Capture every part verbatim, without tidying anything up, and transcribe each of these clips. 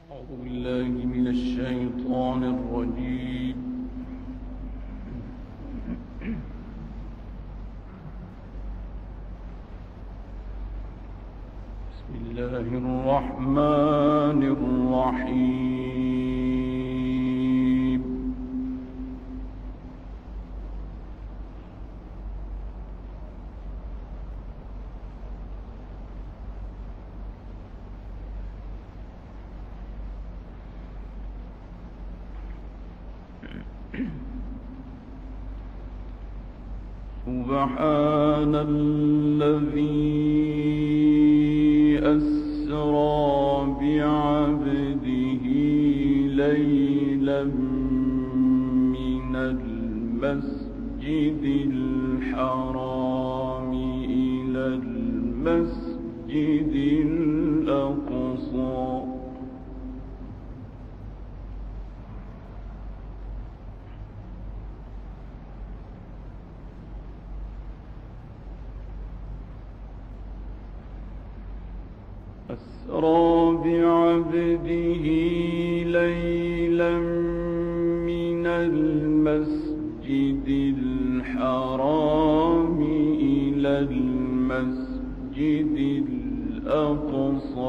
أعوذ بالله من الشيطان الرجيم. بسم الله الرحمن الرحيم. سبحان الذي أسرى بعبده ليلا من المسجد الحرام إلى المسجد الأقصى أسرى بعبده ليلا من المسجد الحرام إلى المسجد الأقصى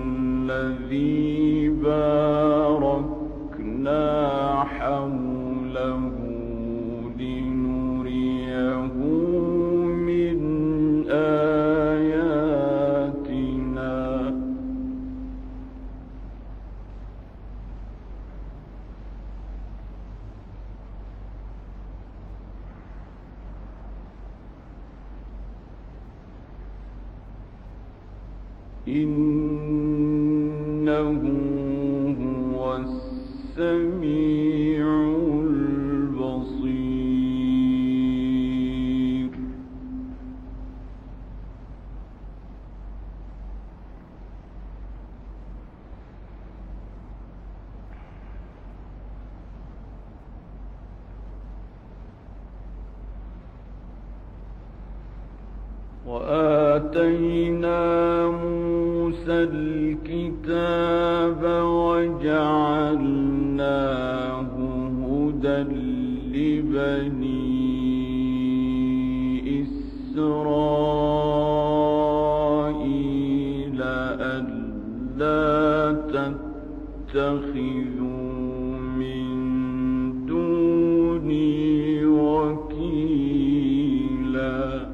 الذي باركنا حوله لنريه من آياتنا إنه هو السميع البصير. وآتينا موسى الكتاب وجعلناه هدى لبني إسرائيل ألا تتخذوا من دوني وكيلا.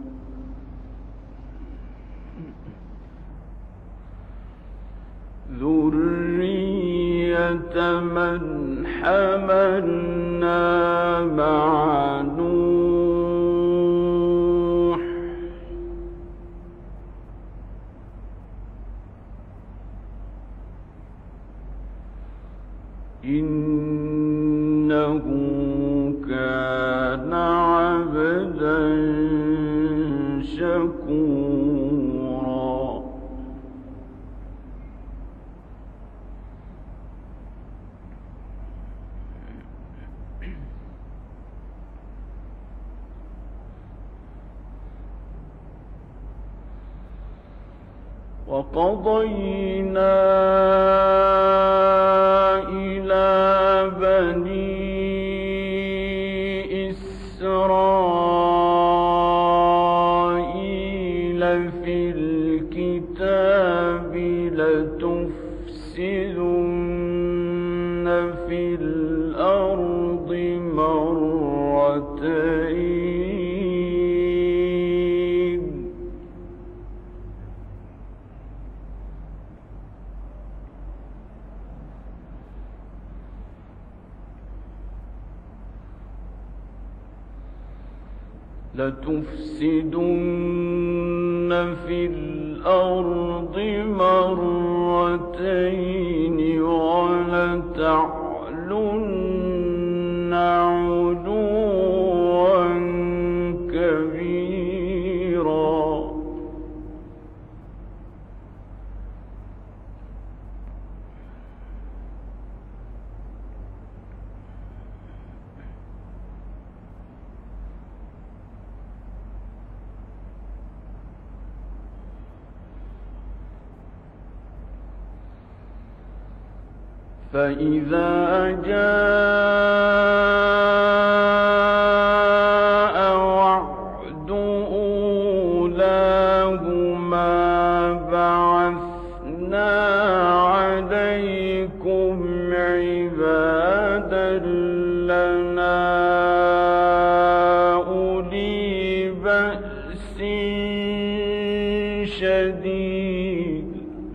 ذرية من حملنا مع نوح إنه كان عبدا شكورا. وقضينا إلى بني إسرائيل في الكتاب لتفسدن في الأرض مرتين لتفسدن في الأرض مرتين ولتعلن علوا كبيرا. فإذا جاء وعد أولاهما بعثنا عليكم عبادا لنا أولي بأس شديد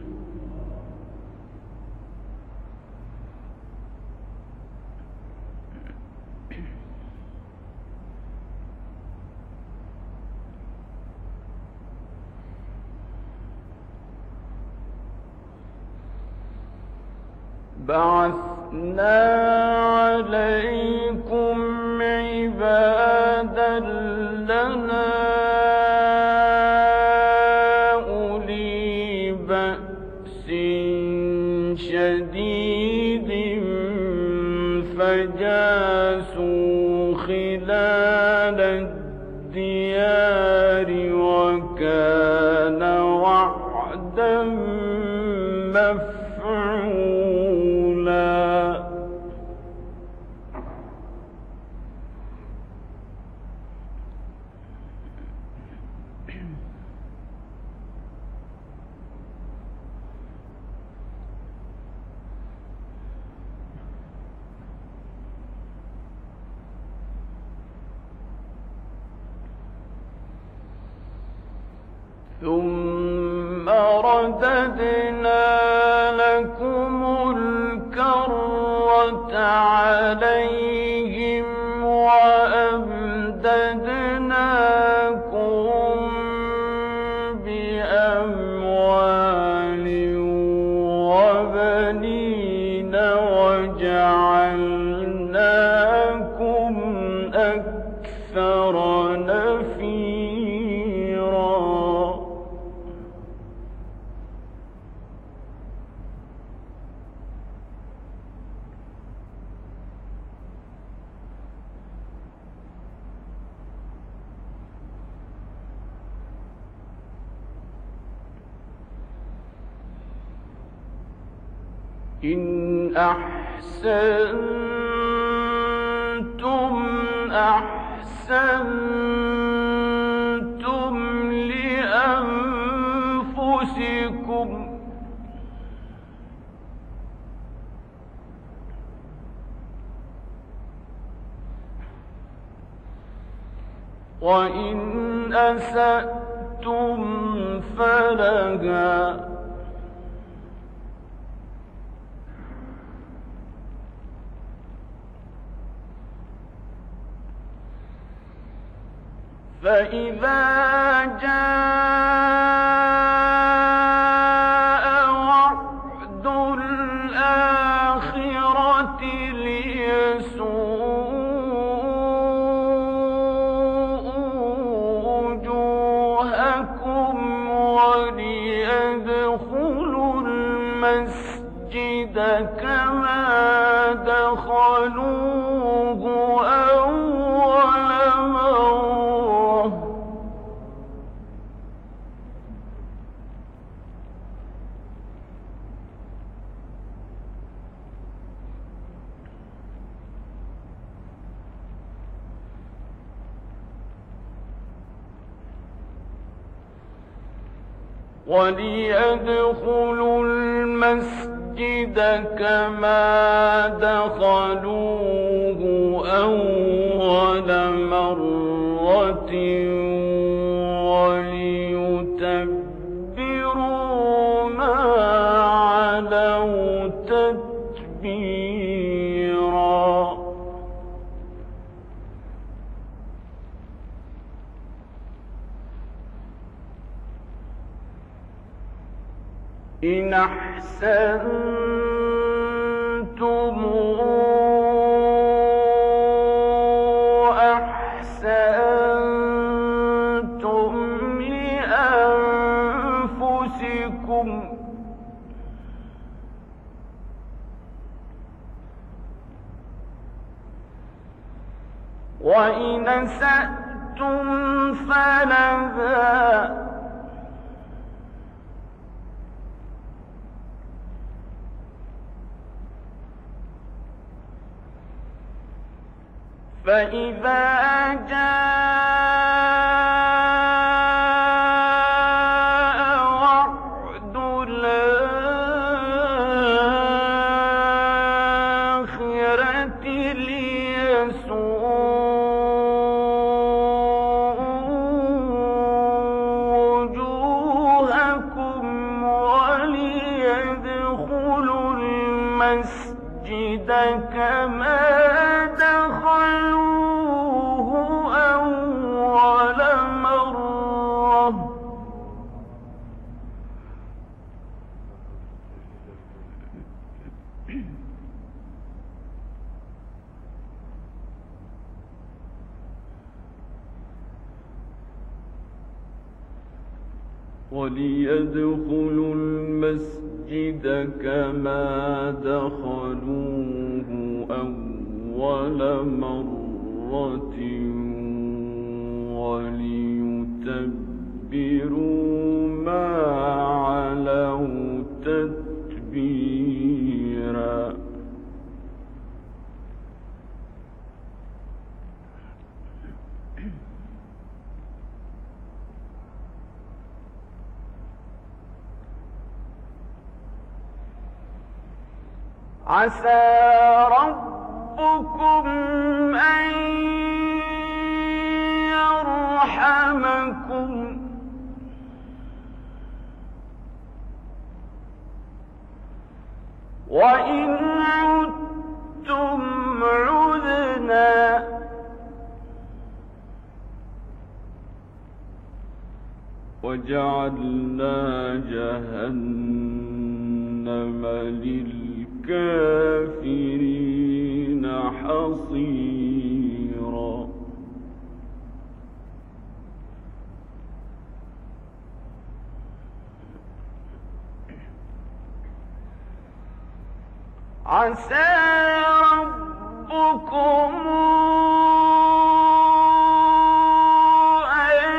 بعثنا عليكم عبادا لنا أولي بأس شديد فجاسوا خلال الديار وكان وعدا مفعولا ثم رددنا لكم الكرة عليهم وأمددناكم بأموال وبنين وجعلناكم أكثر نفيرا إن أحسنتم أحسنتم لأنفسكم وإن أسأتم فلها فإذا جاء وعد الآخرة ليسوءوا وجوهكم وليدخلوا المسجد كما دخلوه أول مرة وليدخلوا المسجد كما دخلوه أول مرة وليتبروا ما علوا تتبيرا إن أحسنتم أحسنتم لأنفسكم وإن أسأتم فلها فإذا جاء وعد الآخرة ليسوءوا وجوهكم وليدخلوا المسجد كما وليدخلوا المسجد كما دخلوه أول مرة وليتبروا ما علوا تتبيرا. عسى ربكم أن يرحمكم وإن عدتم عدنا وجعلنا جهنم للكافرين حصيرا. عسى ربكم أن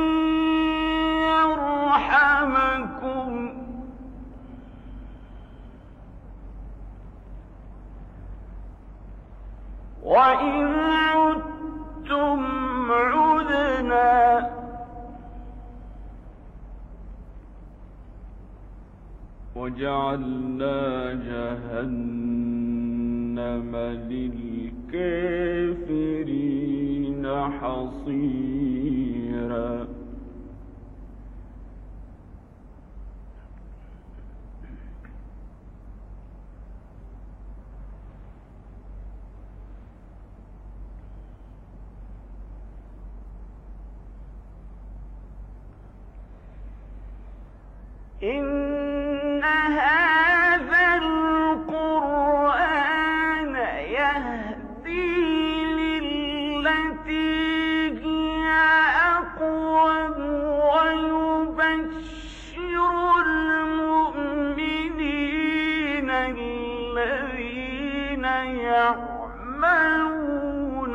يرحمكم وإن عدتم عدنا وجعلنا جهنم للكافرين حصيرا. إن هذا القرآن يهدي للتي هي أقوم ويبشر المؤمنين الذين يعملون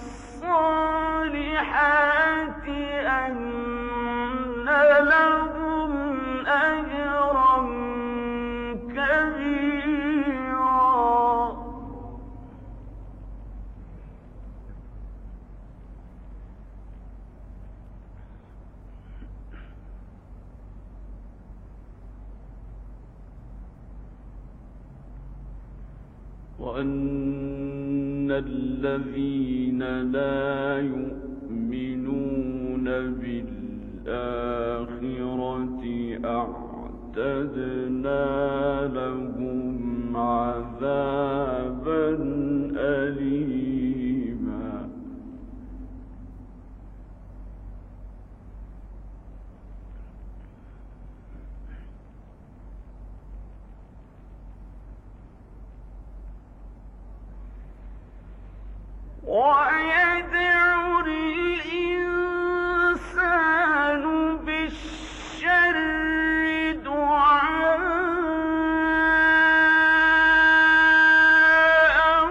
الصالحات أن لهم أجرا كبيرا. وأن الذين لا يؤمنون بالآخرة أعتدنا لهم عذابا أليما. ويدعو الإنسان بالشر دعاءه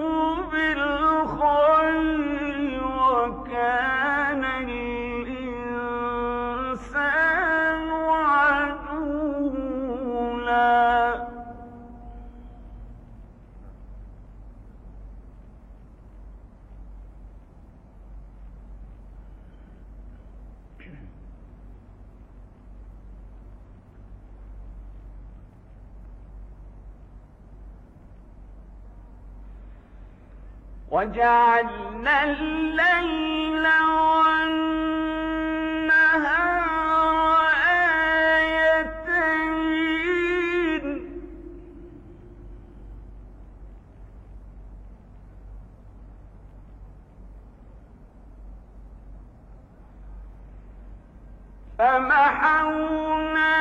بالخير وكان الإنسان عجولا. وجعلنا الليل والنهار آيتين فمحونا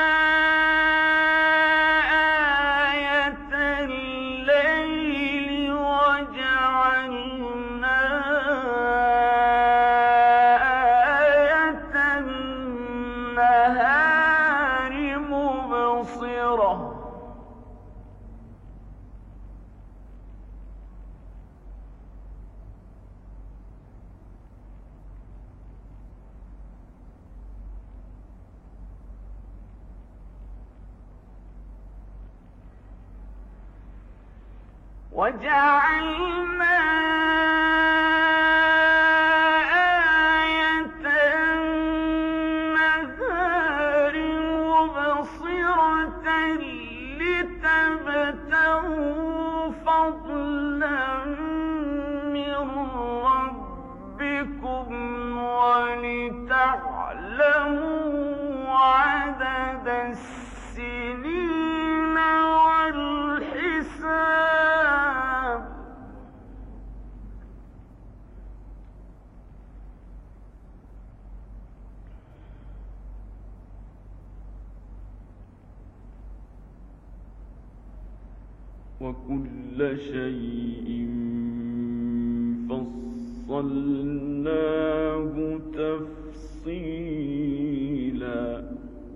وجعلنا آية النهار مبصرة لتبتغوا فضلا من ربكم ولتعلموا عدد السنين والحساب وكل شيء فصلناه تفصيلا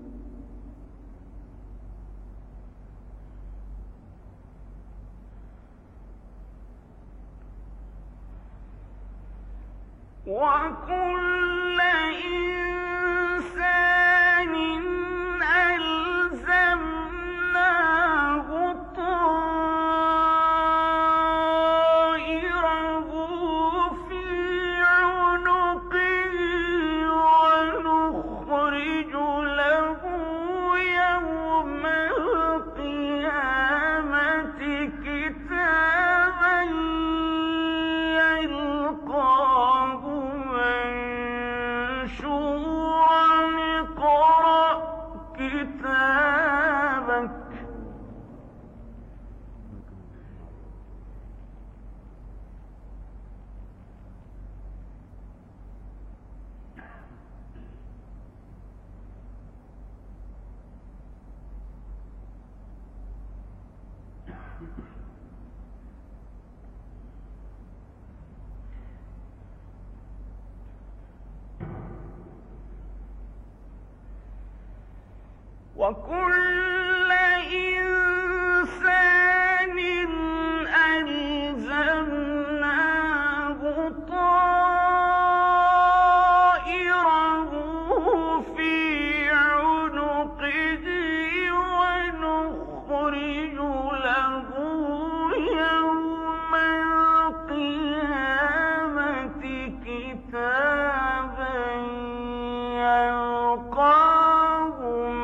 وكل إنسان ألزمناه طائره في عنقه ونخرج له يوم القيامة كتابا يلقاه منشورا اقرأ كتابك وكل إنسان ألزمناه طائره في عنقه ونخرج له يوم القيامة كتابا يلقاه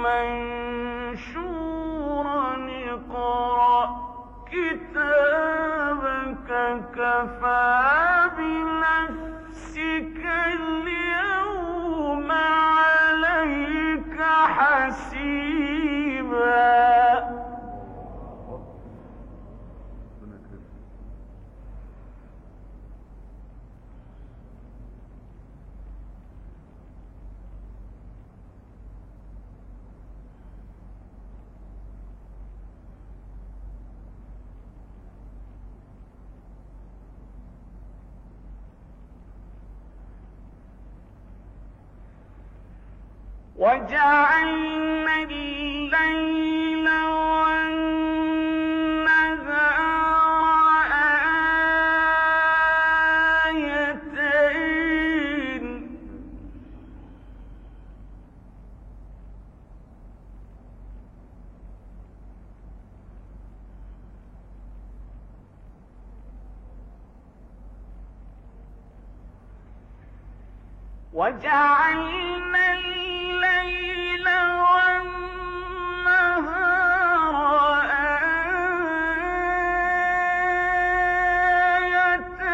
منشورا اقرأ كتابك كفى بنفسك اليوم عليك حسيبا وجعلنا الليل والنهار آيتين وجعلنا الليل والنهار آيتين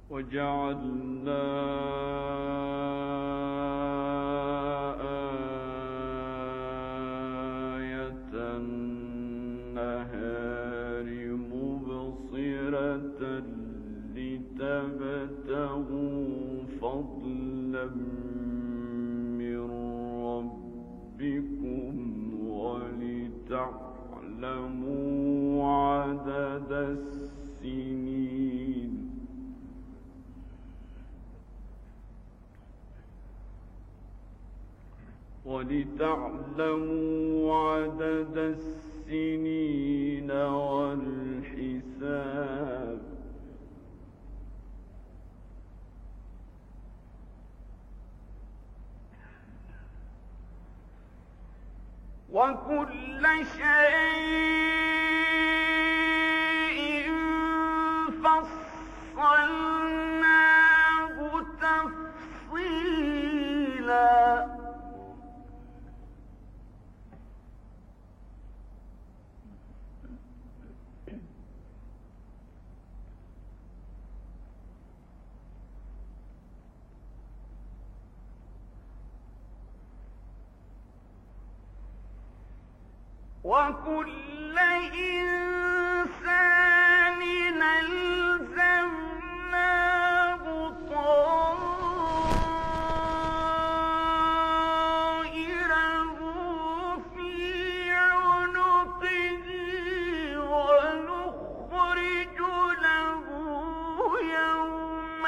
وجعلنا آية النهار مبصرة لتبتغوا فضلا من ربكم ولتعلموا عدد السنين ولتعلموا عدد السنين والحساب وكل شيء فصلناه تفصيلا وكل إنسان ألزمناه طائره في عنقه ونخرج له يوم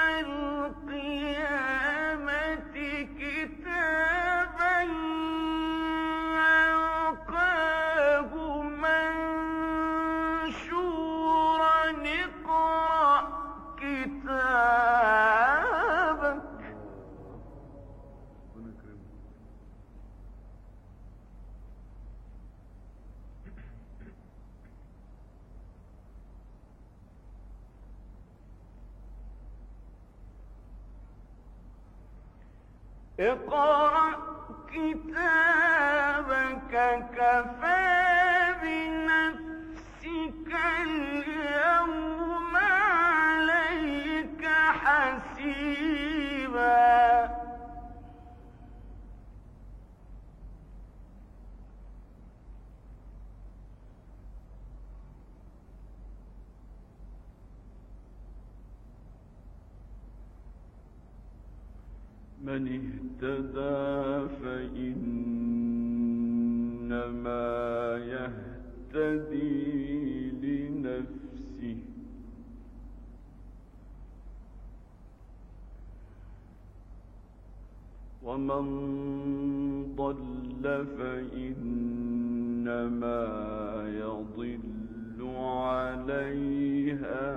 القيامة كتابا اقرأ كتابك كفى بنفسك اليوم عليك حسيبا من اهتدى فإنما يهتدي لنفسه ومن ضل فإنما يضل عليها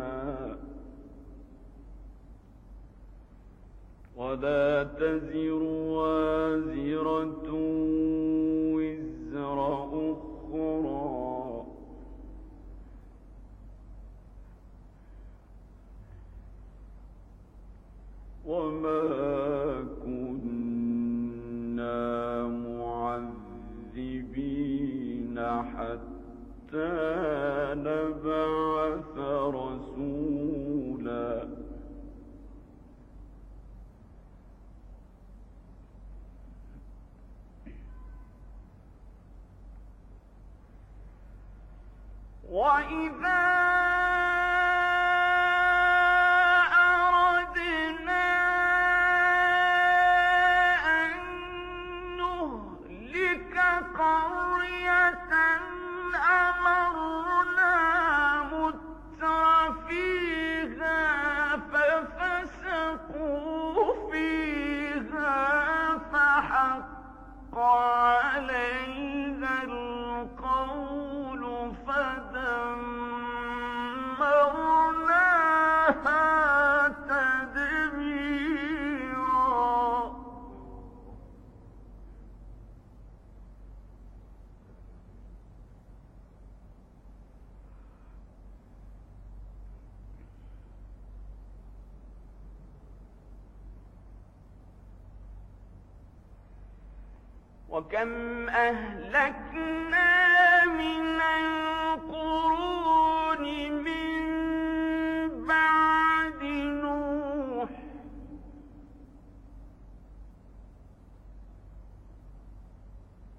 ولا تزر وازرة وزر أخرى وما كنا معذبين حتى نبعث رسولا وإذا أردنا أن نهلك قرية أمرنا متر فيها ففسقوا فيها فحق عليها القول فدمرناها تدميرا وكم أهلكنا من القرون من بعد نوح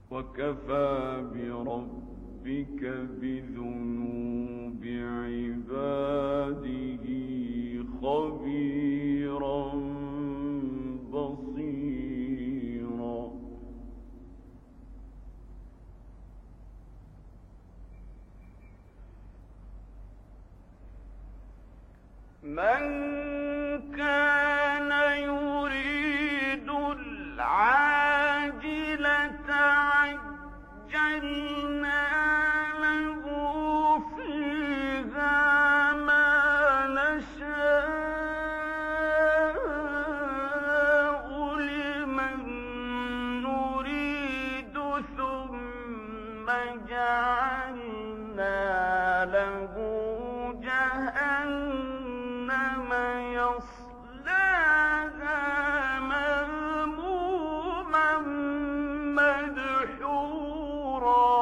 وكفى بربك بذنوب عباده خبيرا بصيرا. من كان يريد العاجلة عجلنا له فيها ما نشاء لمن نريد ثم جعلنا له جهنم يصلاها مذموما مدحورا.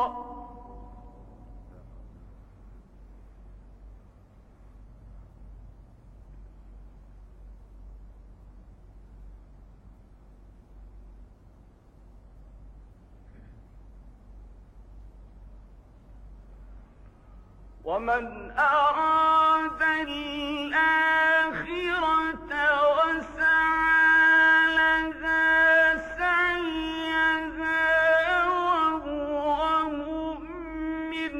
ومن أراد الآخرة وسعى لها سعيها وهو مؤمن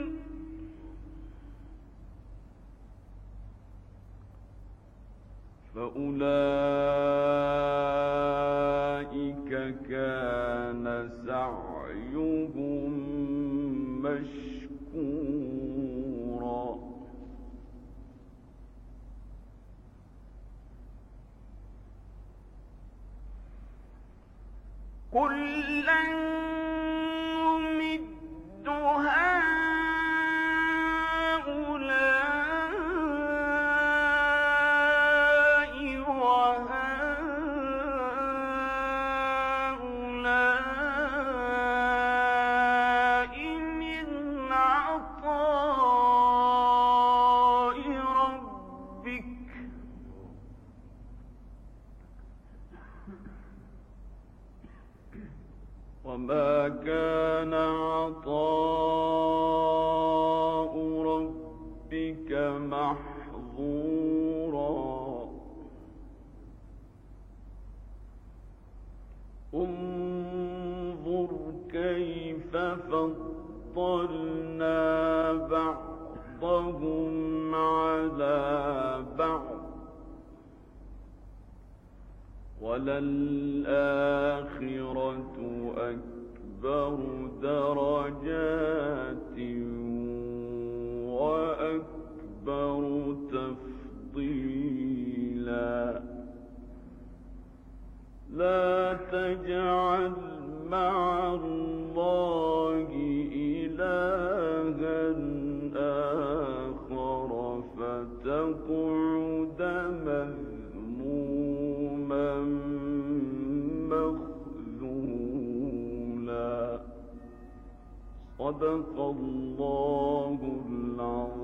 فأولئك كان سعيهم مشكورا. كلا نمد هؤلاء وهؤلاء من عطاء ربك وما كان عطاء ربك محظورا. انظر كيف فضلنا بعضهم على بعض وللآخرة أكبر درجات وأكبر تفضيلا. لا تجعل مع الله إلها آخر فتقعد مذموما مخذولا. صدق الله العظيم.